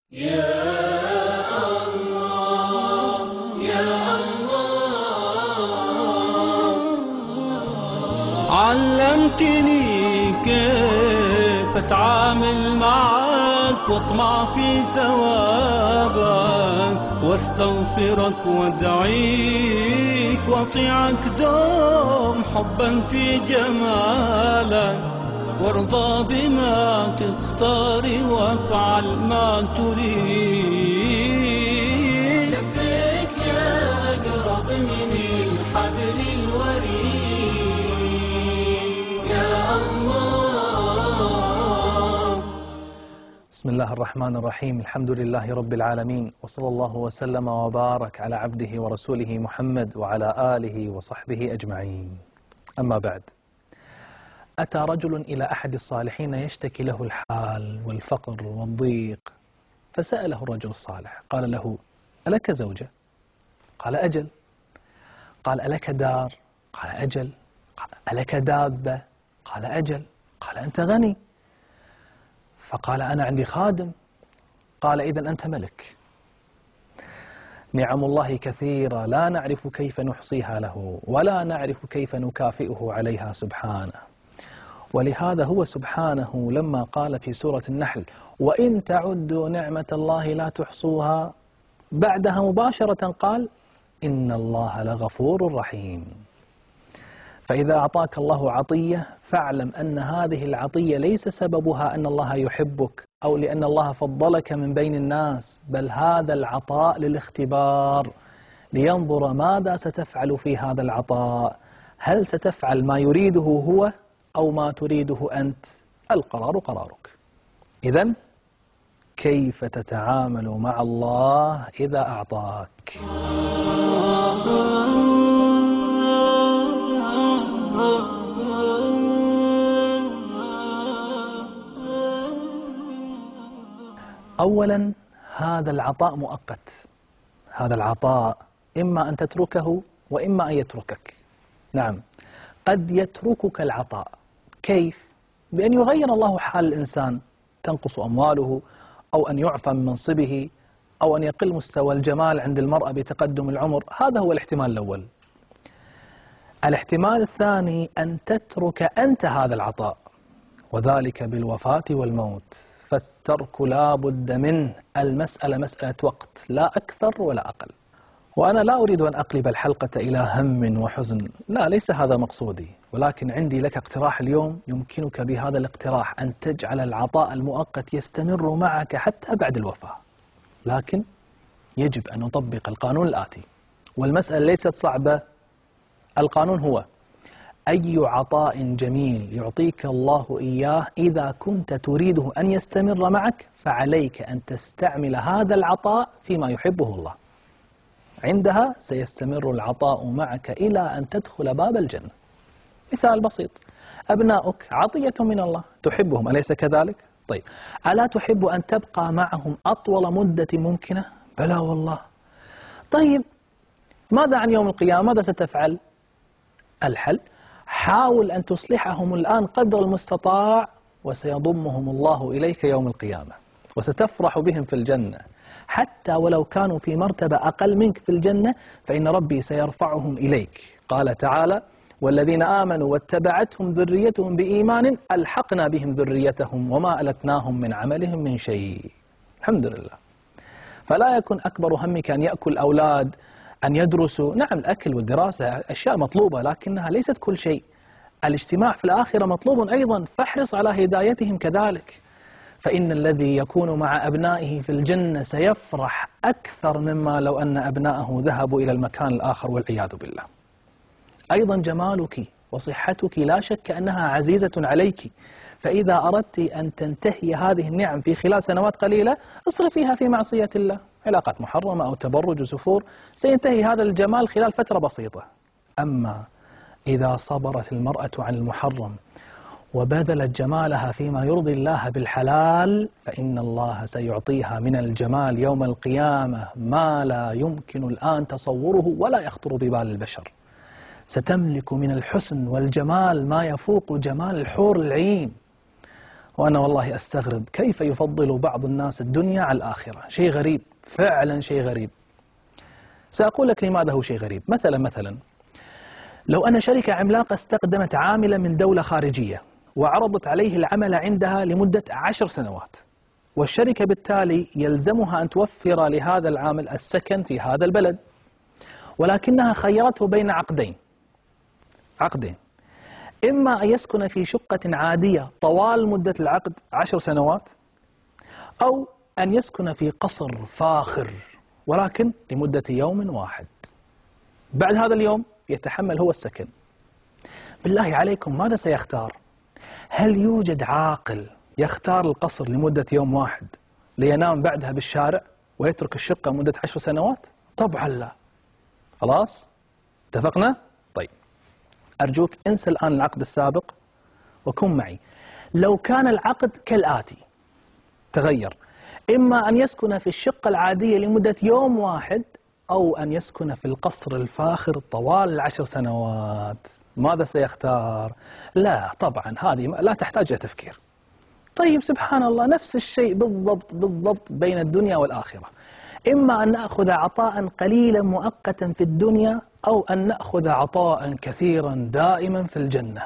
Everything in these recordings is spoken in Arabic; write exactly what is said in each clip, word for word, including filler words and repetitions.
يا الله يا الله علمتني كيف اتعامل معك واطمع في ثوابك واستغفرك وادعيك واطيعك دوم حبا في جمالك وارضى بما تختار وافعل ما تريد. لبيك يا أقرب من الحبل الوريد يا الله. بسم الله الرحمن الرحيم. الحمد لله رب العالمين، وصلى الله وسلم وبارك على عبده ورسوله محمد وعلى آله وصحبه أجمعين. أما بعد، أتى رجل إلى أحد الصالحين يشتكي له الحال والفقر والضيق، فسأله الرجل الصالح قال له: ألك زوجة؟ قال: أجل. قال: ألك دار؟ قال: أجل. قال: ألك دابة؟ قال: أجل. قال: أنت غني؟ فقال: أنا عندي خادم. قال: إذن أنت ملك. نعم الله كثيرة لا نعرف كيف نحصيها له ولا نعرف كيف نكافئه عليها سبحانه. ولهذا هو سبحانه لما قال في سورة النحل: وإن تعدوا نعمة الله لا تحصوها، بعدها مباشرة قال: إن الله لغفور رحيم. فإذا أعطاك الله عطية فاعلم أن هذه العطية ليس سببها أن الله يحبك أو لأن الله فضلك من بين الناس، بل هذا العطاء للاختبار لينظر ماذا ستفعل في هذا العطاء. هل ستفعل ما يريده هو أو ما تريده أنت؟ القرار قرارك. إذن كيف تتعامل مع الله إذا أعطاك؟ أولا، هذا العطاء مؤقت. هذا العطاء إما أن تتركه وإما أن يتركك. نعم، قد يتركك العطاء. كيف؟ بأن يغير الله حال الإنسان، تنقص أمواله أو أن يعفى من منصبه أو أن يقل مستوى الجمال عند المرأة بتقدم العمر. هذا هو الاحتمال الأول. الاحتمال الثاني أن تترك أنت هذا العطاء، وذلك بالوفاة والموت، فالترك لا بد منه. المسألة مسألة وقت، لا أكثر ولا أقل. وأنا لا أريد أن أقلب الحلقة إلى هم وحزن، لا، ليس هذا مقصودي، ولكن عندي لك اقتراح اليوم يمكنك بهذا الاقتراح أن تجعل العطاء المؤقت يستمر معك حتى بعد الوفاة. لكن يجب أن نطبق القانون الآتي، والمسألة ليست صعبة. القانون هو: أي عطاء جميل يعطيك الله إياه إذا كنت تريده أن يستمر معك فعليك أن تستعمل هذا العطاء فيما يحبه الله. عندها سيستمر العطاء معك إلى أن تدخل باب الجنة. مثال بسيط: أبناؤك عطية من الله، تحبهم أليس كذلك؟ طيب، ألا تحب أن تبقى معهم أطول مدة ممكنة؟ بلى والله. طيب، ماذا عن يوم القيامة؟ ماذا ستفعل؟ الحل: حاول أن تصلحهم الآن قدر المستطاع، وسيضمهم الله إليك يوم القيامة وستفرح بهم في الجنة. حتى ولو كانوا في مرتبة أقل منك في الجنة فإن ربي سيرفعهم إليك. قال تعالى: والذين آمنوا واتبعتهم ذريتهم بإيمان ألحقنا بهم ذريتهم وما ألتناهم من عملهم من شيء. الحمد لله. فلا يكن أكبر همك أن يأكل أولاد، أن يدرسوا. نعم، الأكل والدراسة أشياء مطلوبة لكنها ليست كل شيء. الاجتماع في الآخرة مطلوب أيضا، فاحرص على هدايتهم كذلك. فإن الذي يكون مع أبنائه في الجنة سيفرح أكثر مما لو أن أبنائه ذهبوا إلى المكان الآخر والعياذ بالله. أيضا جمالك وصحتك لا شك أنها عزيزة عليك، فإذا أردت أن تنتهي هذه النعم في خلال سنوات قليلة اصرفيها في معصية الله، علاقات محرمة أو تبرج وسفور، سينتهي هذا الجمال خلال فترة بسيطة. أما إذا صبرت المرأة عن المحرم وبذلت جمالها فيما يرضي الله بالحلال فإن الله سيعطيها من الجمال يوم القيامة ما لا يمكن الآن تصوره ولا يخطر ببال البشر. ستملك من الحسن والجمال ما يفوق جمال الحور العين. وأنا والله أستغرب كيف يفضل بعض الناس الدنيا على الآخرة. شيء غريب، فعلا شيء غريب. سأقول لك لماذا هو شيء غريب. مثلا مثلا لو أن شركة عملاقة استخدمت عاملة من دولة خارجية وعرضت عليه العمل عندها لمدة عشر سنوات، والشركة بالتالي يلزمها أن توفر لهذا العامل السكن في هذا البلد، ولكنها خيرته بين عقدين عقدين إما أن يسكن في شقة عادية طوال مدة العقد عشر سنوات، أو أن يسكن في قصر فاخر ولكن لمدة يوم واحد. بعد هذا اليوم يتحمل هو السكن. بالله عليكم ماذا سيختار؟ هل يوجد عاقل يختار القصر لمدة يوم واحد لينام بعدها بالشارع ويترك الشقة مدة عشر سنوات؟ طبعا لا. خلاص؟ اتفقنا؟ طيب أرجوك انسى الآن العقد السابق وكن معي. لو كان العقد كالآتي تغير، إما أن يسكن في الشقة العادية لمدة يوم واحد، أو أن يسكن في القصر الفاخر طوال العشر سنوات، ماذا سيختار؟ لا طبعا هذه لا تحتاج إلى تفكير. طيب سبحان الله نفس الشيء بالضبط بالضبط بين الدنيا والآخرة. إما أن نأخذ عطاء قليلا مؤقتا في الدنيا، أو أن نأخذ عطاء كثيرا دائما في الجنة.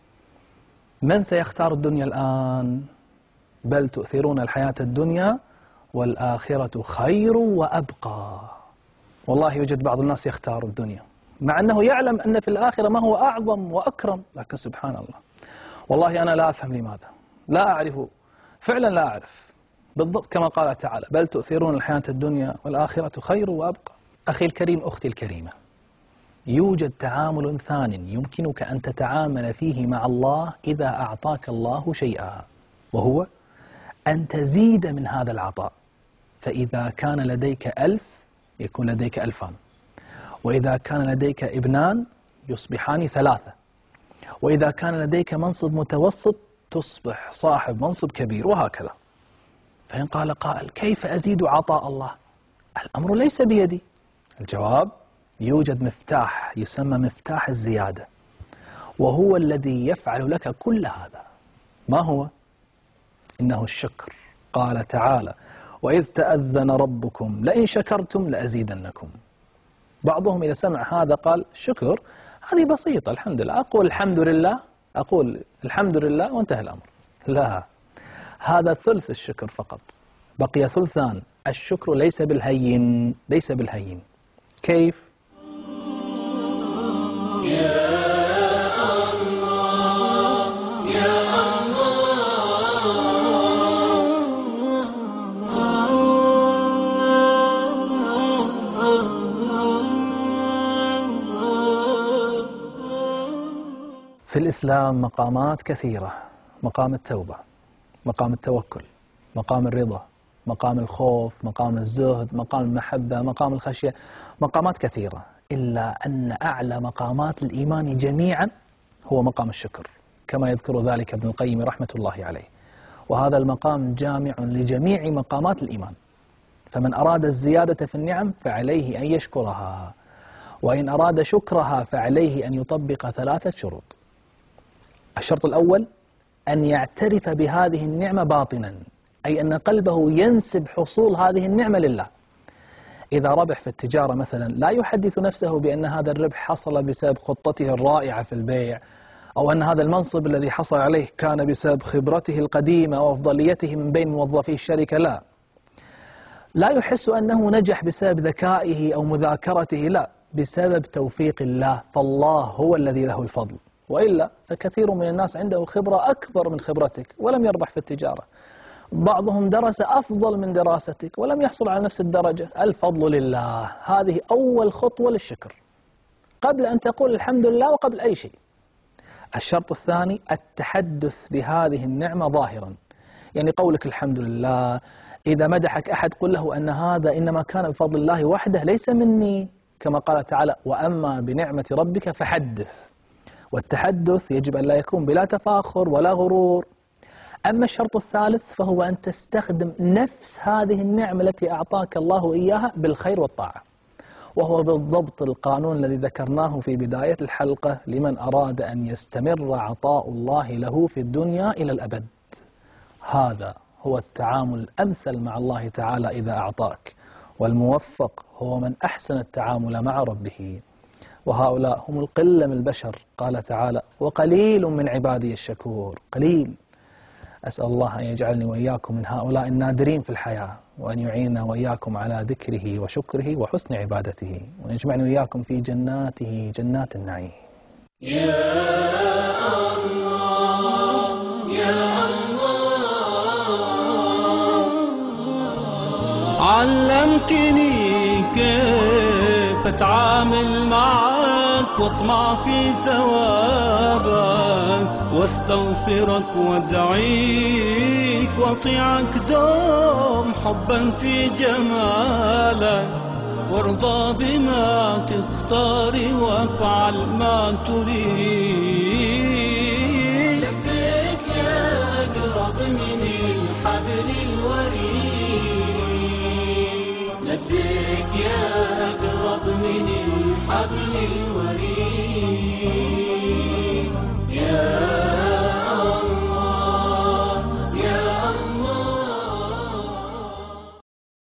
من سيختار الدنيا الآن؟ بل تؤثرون الحياة الدنيا والآخرة خير وأبقى. والله يوجد بعض الناس يختار الدنيا مع أنه يعلم أن في الآخرة ما هو أعظم وأكرم، لكن سبحان الله والله أنا لا أفهم لماذا، لا أعرف، فعلا لا أعرف. بالضبط كما قال تعالى بل تؤثرون الحياة الدنيا والآخرة خير وأبقى. أخي الكريم، أختي الكريمة، يوجد تعامل ثان يمكنك أن تتعامل فيه مع الله إذا أعطاك الله شيئا، وهو أن تزيد من هذا العطاء. فإذا كان لديك ألف يكون لديك ألفان، وإذا كان لديك ابنان يصبحان ثلاثة، وإذا كان لديك منصب متوسط تصبح صاحب منصب كبير، وهكذا. فإن قال قائل كيف أزيد عطاء الله؟ الأمر ليس بيدي. الجواب يوجد مفتاح يسمى مفتاح الزيادة، وهو الذي يفعل لك كل هذا. ما هو؟ إنه الشكر. قال تعالى وإذ تأذن ربكم لئن شكرتم لأزيدنكم. بعضهم إذا سمع هذا قال شكر هذه بسيطة، الحمد لله، أقول الحمد لله أقول الحمد لله وانتهى الأمر. لا، هذا ثلث الشكر فقط، بقي ثلثان. الشكر ليس بالهين، ليس بالهين. كيف؟ في الإسلام مقامات كثيرة: مقام التوبة، مقام التوكل، مقام الرضا، مقام الخوف، مقام الزهد، مقام المحبة، مقام الخشية، مقامات كثيرة. إلا أن أعلى مقامات الإيمان جميعا هو مقام الشكر، كما يذكر ذلك ابن القيم رحمة الله عليه. وهذا المقام جامع لجميع مقامات الإيمان، فمن أراد الزيادة في النعم فعليه أن يشكرها، وإن أراد شكرها فعليه أن يطبق ثلاثة شروط. الشرط الأول أن يعترف بهذه النعمة باطنا، أي أن قلبه ينسب حصول هذه النعمة لله. إذا ربح في التجارة مثلا لا يحدث نفسه بأن هذا الربح حصل بسبب خطته الرائعة في البيع، أو أن هذا المنصب الذي حصل عليه كان بسبب خبرته القديمة وأفضليته من بين موظفي الشركة. لا لا يحس أنه نجح بسبب ذكائه أو مذاكرته، لا، بسبب توفيق الله، فالله هو الذي له الفضل. وإلا فكثير من الناس عنده خبرة أكبر من خبرتك ولم يربح في التجارة، بعضهم درس أفضل من دراستك ولم يحصل على نفس الدرجة. الفضل لله. هذه أول خطوة للشكر قبل أن تقول الحمد لله وقبل أي شيء. الشرط الثاني التحدث بهذه النعمة ظاهرا، يعني قولك الحمد لله. إذا مدحك أحد قل له أن هذا إنما كان بفضل الله وحده ليس مني، كما قال تعالى وأما بنعمة ربك فحدث. والتحدث يجب أن لا يكون بلا تفاخر ولا غرور. أما الشرط الثالث فهو أن تستخدم نفس هذه النعمة التي أعطاك الله إياها بالخير والطاعة، وهو بالضبط القانون الذي ذكرناه في بداية الحلقة لمن أراد أن يستمر عطاء الله له في الدنيا إلى الأبد. هذا هو التعامل الأمثل مع الله تعالى إذا أعطاك، والموفق هو من أحسن التعامل مع ربه. وهؤلاء هم القلة من البشر. قال تعالى: وقليل من عبادي الشكور. قليل. أسأل الله أن يجعلني وإياكم من هؤلاء النادرين في الحياة، وأن يعيننا وإياكم على ذكره وشكره وحسن عبادته، وأن يجمعني وإياكم في جناته جنات النعيم. يا الله يا الله، علمتني كيف أتعامل معك واطمع في ثوابك، واستغفرك وادعيك واطيعك دوم حبا في جمالك، وارضى بما تختار وافعل ما تريد. لبيك يا أقرب من الحبل الوريد، لبيك يا أقرب من الحبل الوريد.